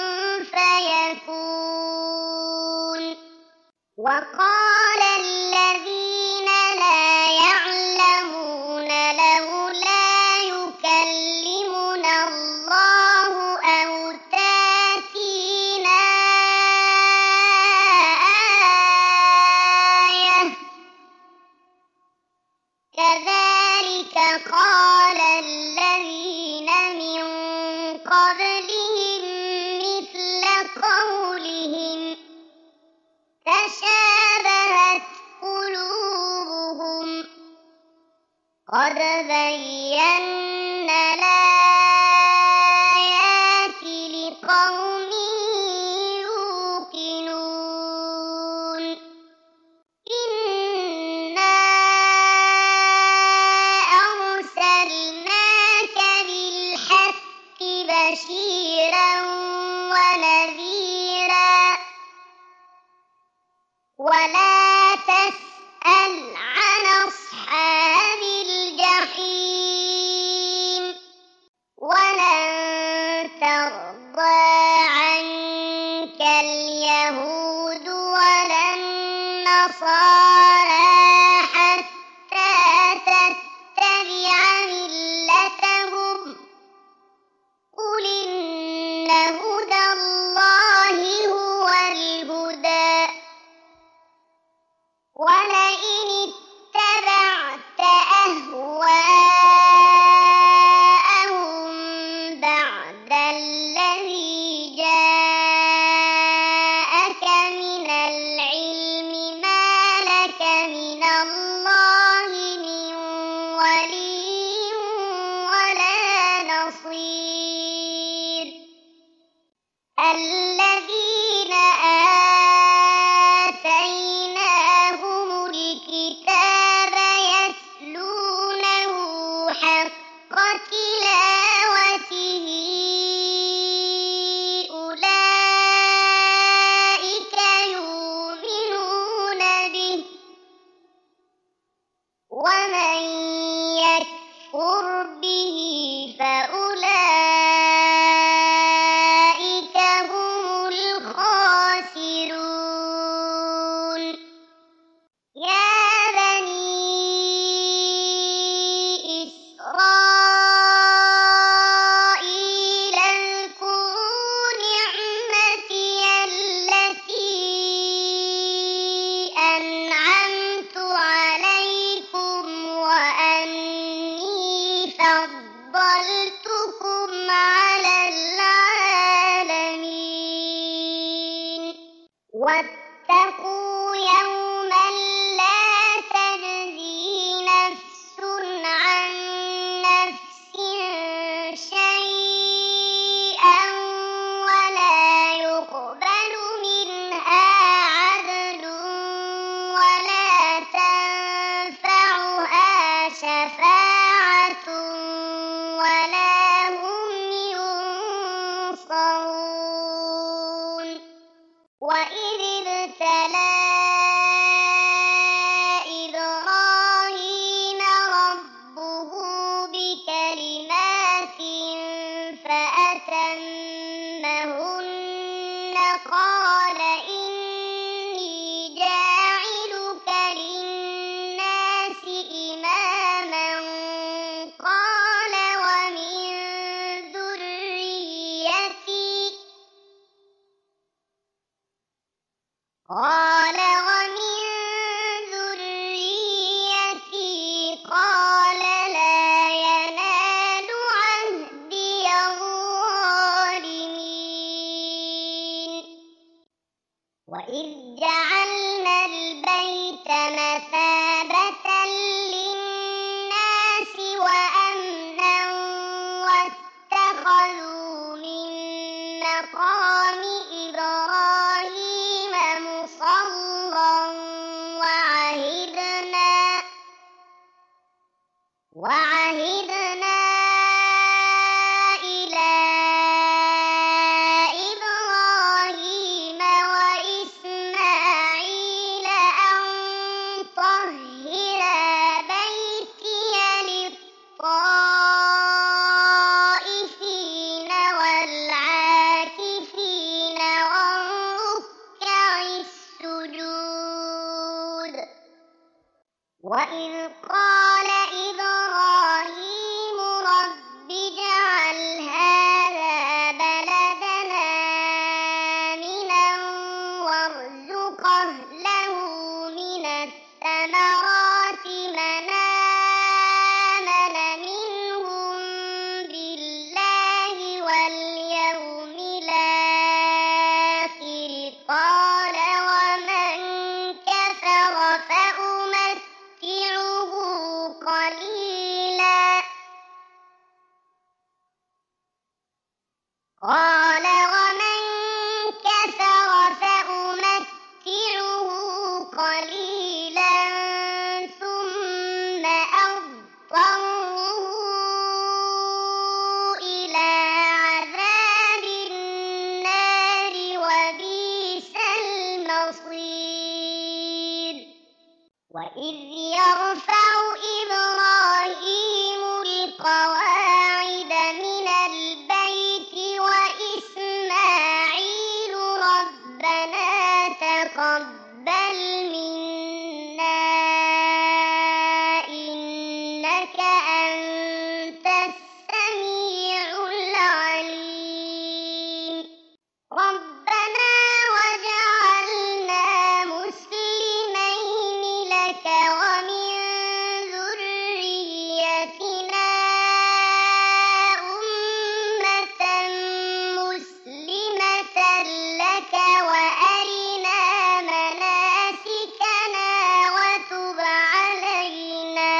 فيكون وقال الذين لا يعلمون لولا يكلمنا الله أو تأتينا آية كذلك قال الذين من قبلهم مثل قولهم تشابهت قلوبهم قد بينا الآيات لقوم يوقنون إنا أرسلناك بالحق بشيرا ونذيرا ولا تسأل عن أصحاب الجحيم ولن ترضى عنك اليهود ولا النصارى حتى تتبع ملتهم قل إن هدى تلاوته أولئك يؤمنون به ومن يكفر به فأولئك هم الخاسرون يا بني إسرائيل اذكروا نعمتي التي أنعمت عليكم وأني فضلتكم على العالمين واتقوا يوما لا تجزي نفس عن نفس شيئا ولا يقبل منها عدل ولا تنفعها شفاعة ولا هم ينصرون وإذ ابتلى إبراهيم ربه بكلمات فأتمهن قال إني جاعلك للناس إماما قال ومن ذريتي قال ومن ذريتي قال لا ينال عهدي الظالمين وإذ جعلنا البيت مثابة للناس وأمنا واتخذوا من مقام إبراهيم مصلى وعهدنا وعهدنا إلى إبراهيم وإسماعيل أن طهرا بيتي للطائفين والعاكفين والركع السجود وإذ قال إبراهيم رب اجعل هذا بلدنا آمنا وارزق أهله من الثمرات من آمن منهم بالله واليوم الآخر قال ومن كفر فأمتعه قليلا قال ومن كفر فأمتعه قليلا ثم أضطره إلى عذاب النار وبئس المصير وإذ يرفع إبراهيم القواعد من البيت وإسماعيل ربنا تقبل منا إنك أنت السميع العليم ربنا وجعلنا مسلمين لك ومن ذريتنا أمة مسلمة لك وأرنا مناسكنا وتب علينا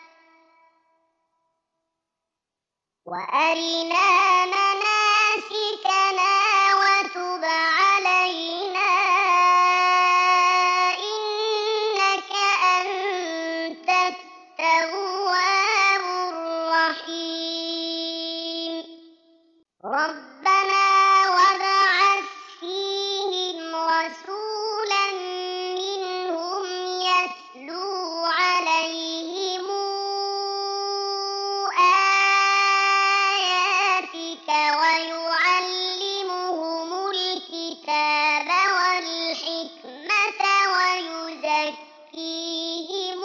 وأرنا مناسكنا وتب علينا إنك أنت التواب الرحيم ربنا وابعث فيهم رسولا منهم يتلو عليهم آياتك ويعلمهم الكتاب والحكمة ويزكيهم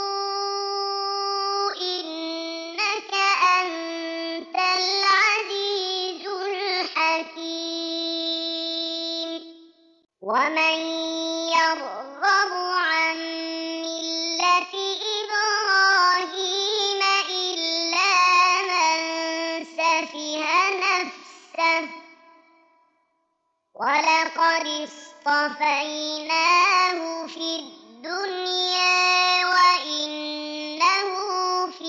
إنك أنت العزيز الحكيم. ومن يرغب عن ملة إبراهيم إلا من سفه نفسه ولقد اصطفيناه في الدنيا وإنه في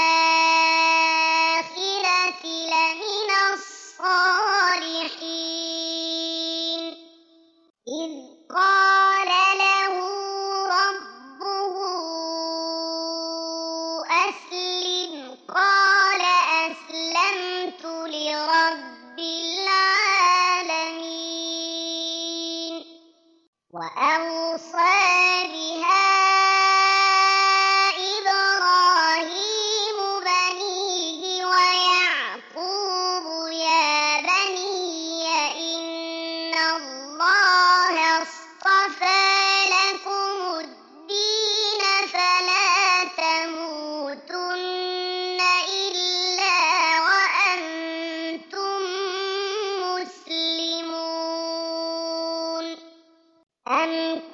الآخرة لمن الصالحين. إذ قال له ربه أسلم قال أسلمت لرب العالمين. وأوصى بها إبراهيم بنيه ويعقوب يا بني إن الله اصطفى لكم الدين فلا تموتن إلا وأنتم مسلمون. أم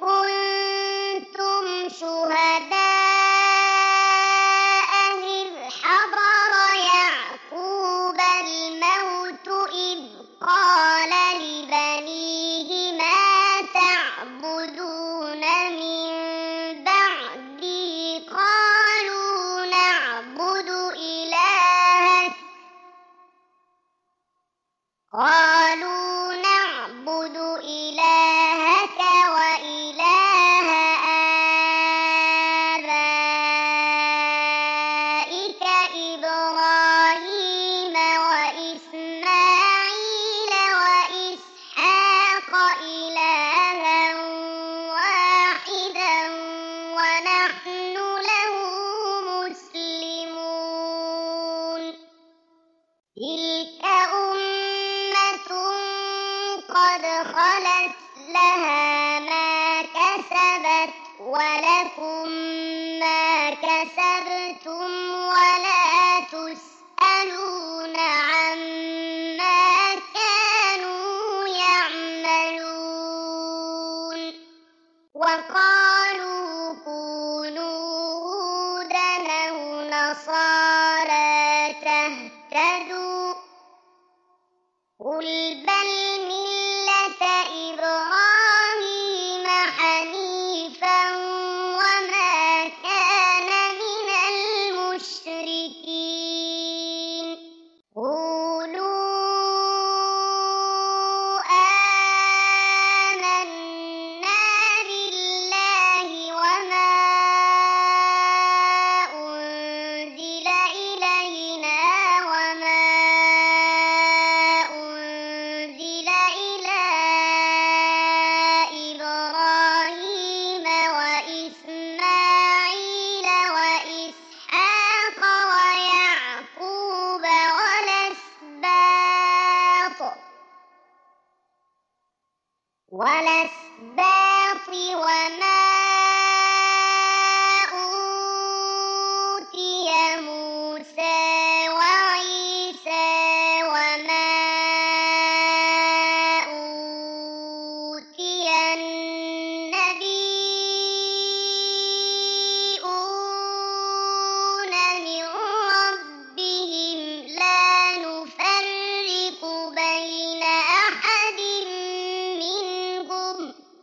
كنتم شهداء إذ حضر يعقوب الموت إذ قال لبنيه ما تعبدون من بعدي قالوا نعبد إلهك قالوا نعبد إلهك وإله آبائك إبراهيم وإسماعيل وإسحاق إلها واحدا ونحن له مسلمون. تلك أمة قد خلت لها ما كسبت ولكم ما كسبتم ولا تسألون عما كانوا يعملون. وقالوا كونوا هودا أو نصارى تهتدوا قل بل ملة إبراهيم حنيفا وما كان من المشركين. قولوا آمنا بالله وما أنزل إلينا وما أنزل إلى إبراهيم وإسماعيل وإسحاق ويعقوب والأسباط والأسباط وما أوتي موسى وعيسى وما أوتي النبيون من ربهم لا نفرق بين أحد منهم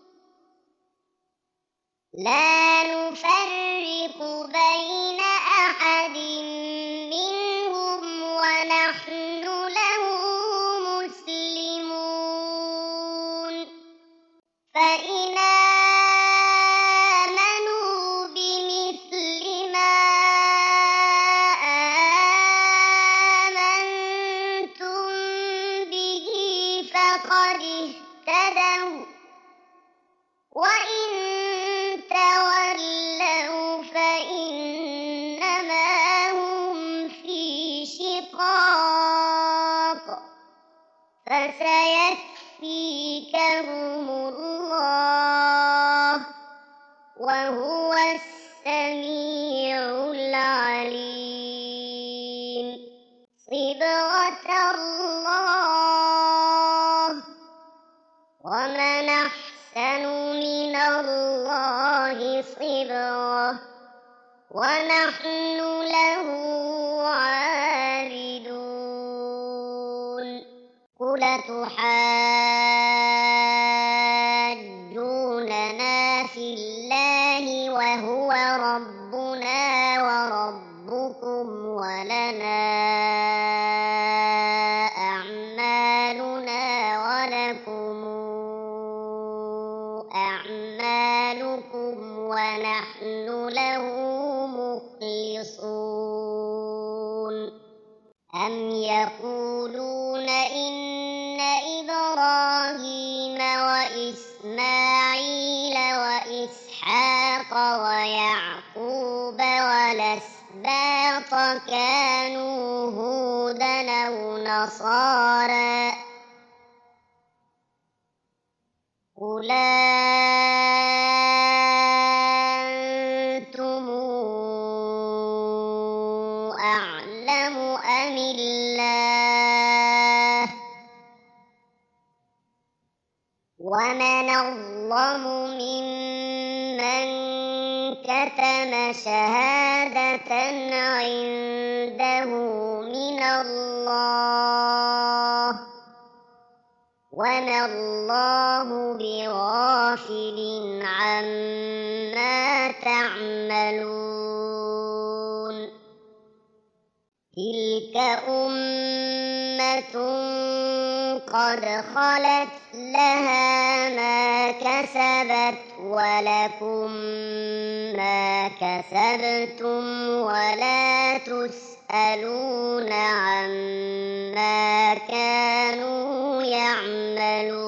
لا نفرق بين أحد منهم ونحن له مسلمون. فإن آمنوا بمثل ما آمنتم فسيكفيكهم الله وهو السميع العليم. صبغة الله ومن أحسن من الله صبغة ونحن له عابدون. قل تحاجوننا في الله وهو ربنا وربكم ولنا أعمالنا ولكم أعمالكم ونحن له مخلصون. أم يقولون إن إبراهيم وإسماعيل وإسحاق ويعقوب والأسباط كانوا هودا أو نصارى قل أنتم أعلم أم الله ومن أظلم ممن كتم شهادة عنده من الله وما الله بغافل عما تعملون. تلك أمة قد خلت لها ما كسبت ولكم ما كسبتم ولا تسألون عما كانوا يعملون.